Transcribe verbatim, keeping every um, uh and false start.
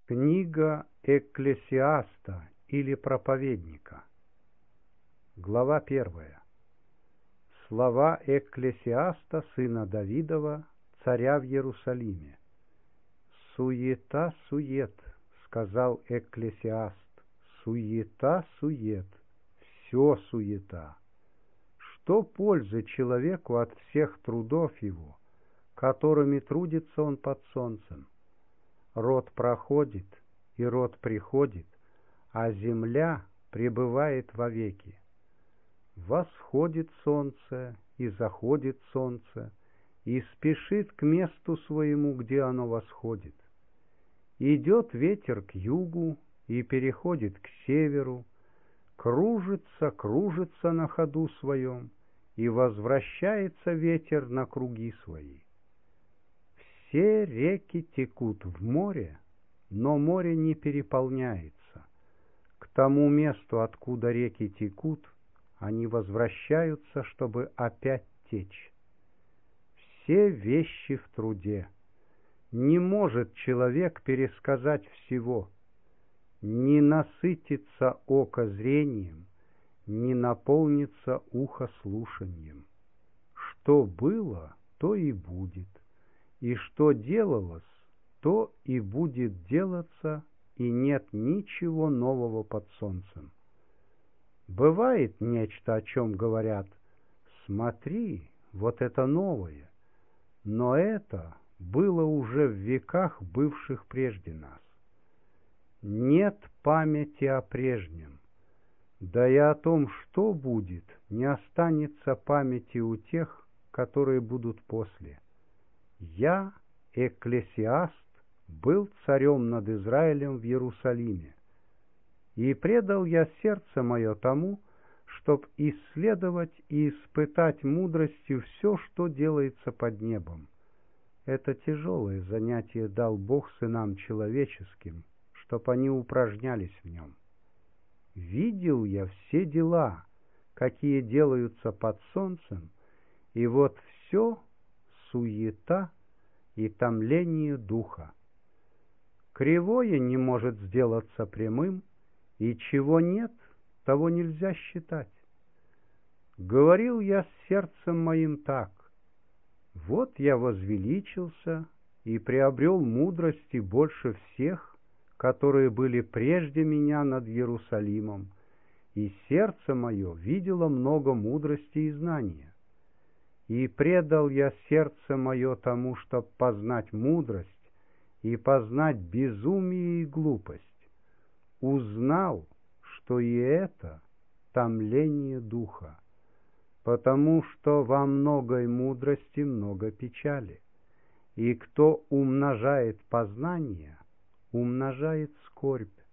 Книга Экклесиаста или Проповедника. Глава первая. Слова Экклесиаста, сына Давидова, царя в Иерусалиме. «Суета-сует», — сказал Экклесиаст, — «суета-сует, все суета. Что пользы человеку от всех трудов его, которыми трудится он под солнцем? Род проходит, и род приходит, а земля пребывает вовеки. Восходит солнце, и заходит солнце, и спешит к месту своему, где оно восходит. Идет ветер к югу и переходит к северу, кружится, кружится на ходу своем, и возвращается ветер на круги свои. Все реки текут в море, но море не переполняется. К тому месту, откуда реки текут, они возвращаются, чтобы опять течь. Все вещи в труде. Не может человек пересказать всего. Не насытится око зрением, не наполнится ухо слушанием. Что было, то и будет. И что делалось, то и будет делаться, и нет ничего нового под солнцем. Бывает нечто, о чем говорят: смотри, вот это новое, но это было уже в веках, бывших прежде нас. Нет памяти о прежнем, да и о том, что будет, не останется памяти у тех, которые будут после. Я, Экклесиаст, был царем над Израилем в Иерусалиме, и предал я сердце мое тому, чтоб исследовать и испытать мудростью все, что делается под небом. Это тяжелое занятие дал Бог сынам человеческим, чтоб они упражнялись в нем. Видел я все дела, какие делаются под солнцем, и вот все суета и томление духа. Кривое не может сделаться прямым, и чего нет, того нельзя считать. Говорил я с сердцем моим так: вот я возвеличился и приобрел мудрости больше всех, которые были прежде меня над Иерусалимом, и сердце мое видело много мудрости и знания. И предал я сердце мое тому, чтоб познать мудрость и познать безумие и глупость. Узнал, что и это томление духа, потому что во многой мудрости много печали, и кто умножает познание, умножает скорбь.